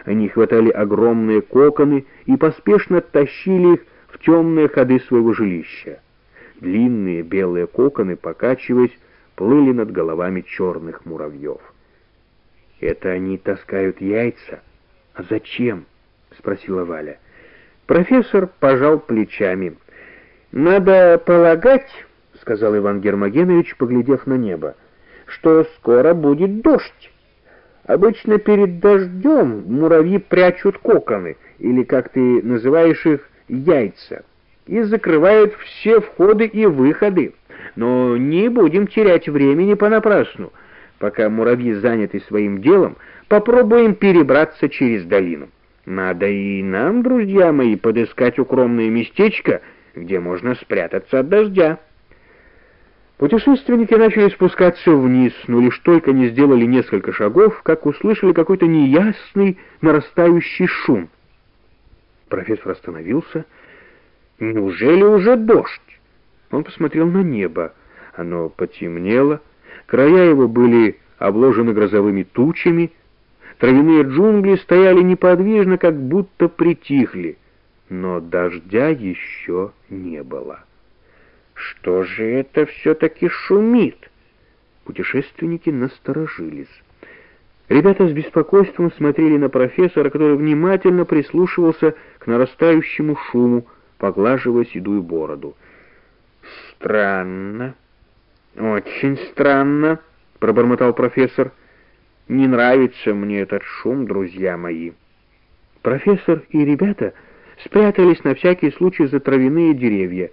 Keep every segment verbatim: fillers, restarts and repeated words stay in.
Они хватали огромные коконы и поспешно тащили их в темные ходы своего жилища. Длинные белые коконы, покачиваясь, плыли над головами черных муравьев. «Это они таскают яйца? А зачем?» — спросила Валя. Профессор пожал плечами. «Надо полагать, — сказал Иван Гермогенович, поглядев на небо, — что скоро будет дождь. Обычно перед дождем муравьи прячут коконы, или, как ты называешь их, яйца, и закрывают все входы и выходы. Но не будем терять времени понапрасну. Пока муравьи заняты своим делом, попробуем перебраться через долину. Надо и нам, друзья мои, подыскать укромное местечко, где можно спрятаться от дождя». Путешественники начали спускаться вниз, но лишь только не сделали несколько шагов, как услышали какой-то неясный нарастающий шум. Профессор остановился. «Неужели уже дождь?» Он посмотрел на небо. Оно потемнело, края его были обложены грозовыми тучами, травяные джунгли стояли неподвижно, как будто притихли, но дождя еще не было. «Что же это все-таки шумит?» Путешественники насторожились. Ребята с беспокойством смотрели на профессора, который внимательно прислушивался к нарастающему шуму, поглаживая седую бороду. «Странно, очень странно», — пробормотал профессор. «Не нравится мне этот шум, друзья мои». Профессор и ребята спрятались на всякий случай за травяные деревья.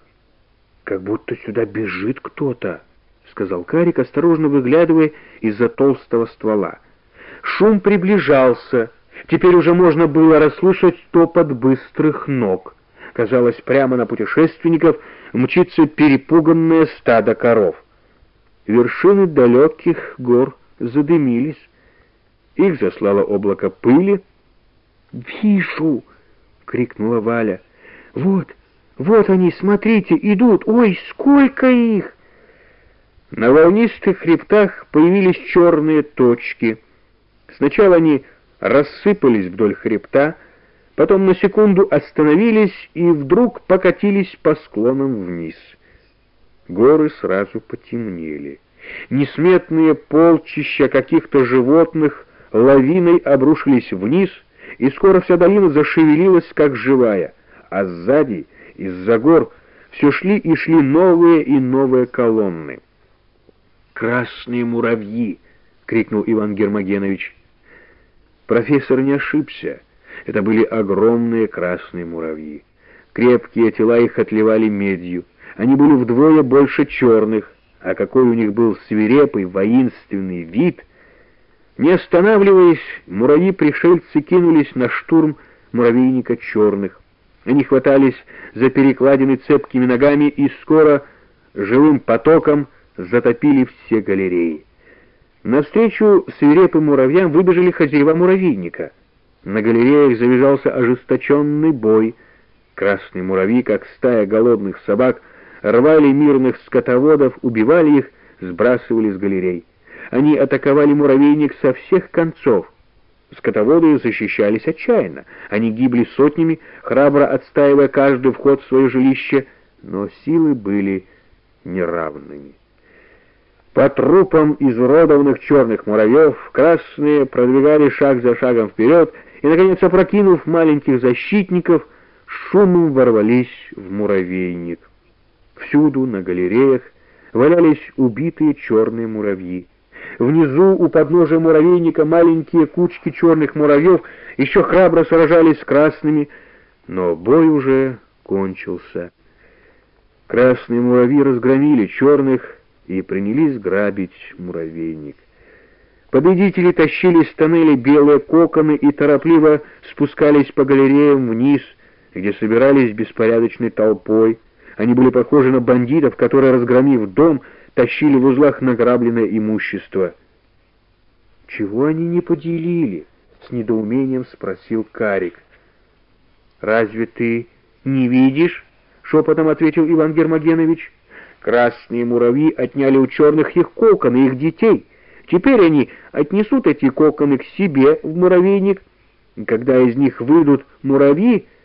«Как будто сюда бежит кто-то», — сказал Карик, осторожно выглядывая из-за толстого ствола. Шум приближался. Теперь уже можно было расслышать топот быстрых ног. Казалось, прямо на путешественников мчится перепуганное стадо коров. Вершины далеких гор задымились. Их заслало облако пыли. «Вижу!» — крикнула Валя. «Вот! Вот они, смотрите, идут! Ой, сколько их!» На волнистых хребтах появились черные точки. Сначала они рассыпались вдоль хребта, потом на секунду остановились и вдруг покатились по склонам вниз. Горы сразу потемнели. Несметные полчища каких-то животных лавиной обрушились вниз, и скоро вся долина зашевелилась, как живая, а сзади, из-за гор, все шли и шли новые и новые колонны. «Красные муравьи!» — крикнул Иван Гермогенович. Профессор не ошибся. Это были огромные красные муравьи. Крепкие тела их отливали медью. Они были вдвое больше черных, а какой у них был свирепый, воинственный вид! Не останавливаясь, муравьи-пришельцы кинулись на штурм муравейника черных. Они хватались за перекладины цепкими ногами и скоро живым потоком затопили все галереи. Навстречу свирепым муравьям выбежали хозяева муравейника. На галереях завязался ожесточенный бой. Красные муравьи, как стая голодных собак, рвали мирных скотоводов, убивали их, сбрасывали с галерей. Они атаковали муравейник со всех концов. Скотоводы защищались отчаянно. Они гибли сотнями, храбро отстаивая каждый вход в свое жилище, но силы были неравными. По трупам изуродованных черных муравьев красные продвигали шаг за шагом вперед и, наконец, опрокинув маленьких защитников, шумом ворвались в муравейник. Всюду на галереях валялись убитые черные муравьи. Внизу, у подножия муравейника, маленькие кучки черных муравьев еще храбро сражались с красными, но бой уже кончился. Красные муравьи разгромили черных и принялись грабить муравейник. Победители тащили из тоннелей белые коконы и торопливо спускались по галереям вниз, где собирались беспорядочной толпой. Они были похожи на бандитов, которые, разгромив дом, тащили в узлах награбленное имущество. «Чего они не поделили?» — с недоумением спросил Карик. «Разве ты не видишь?» — шепотом ответил Иван Гермогенович. «Красные муравьи отняли у черных их коконы, их детей. Теперь они отнесут эти коконы к себе в муравейник, Когда из них выйдут муравьи,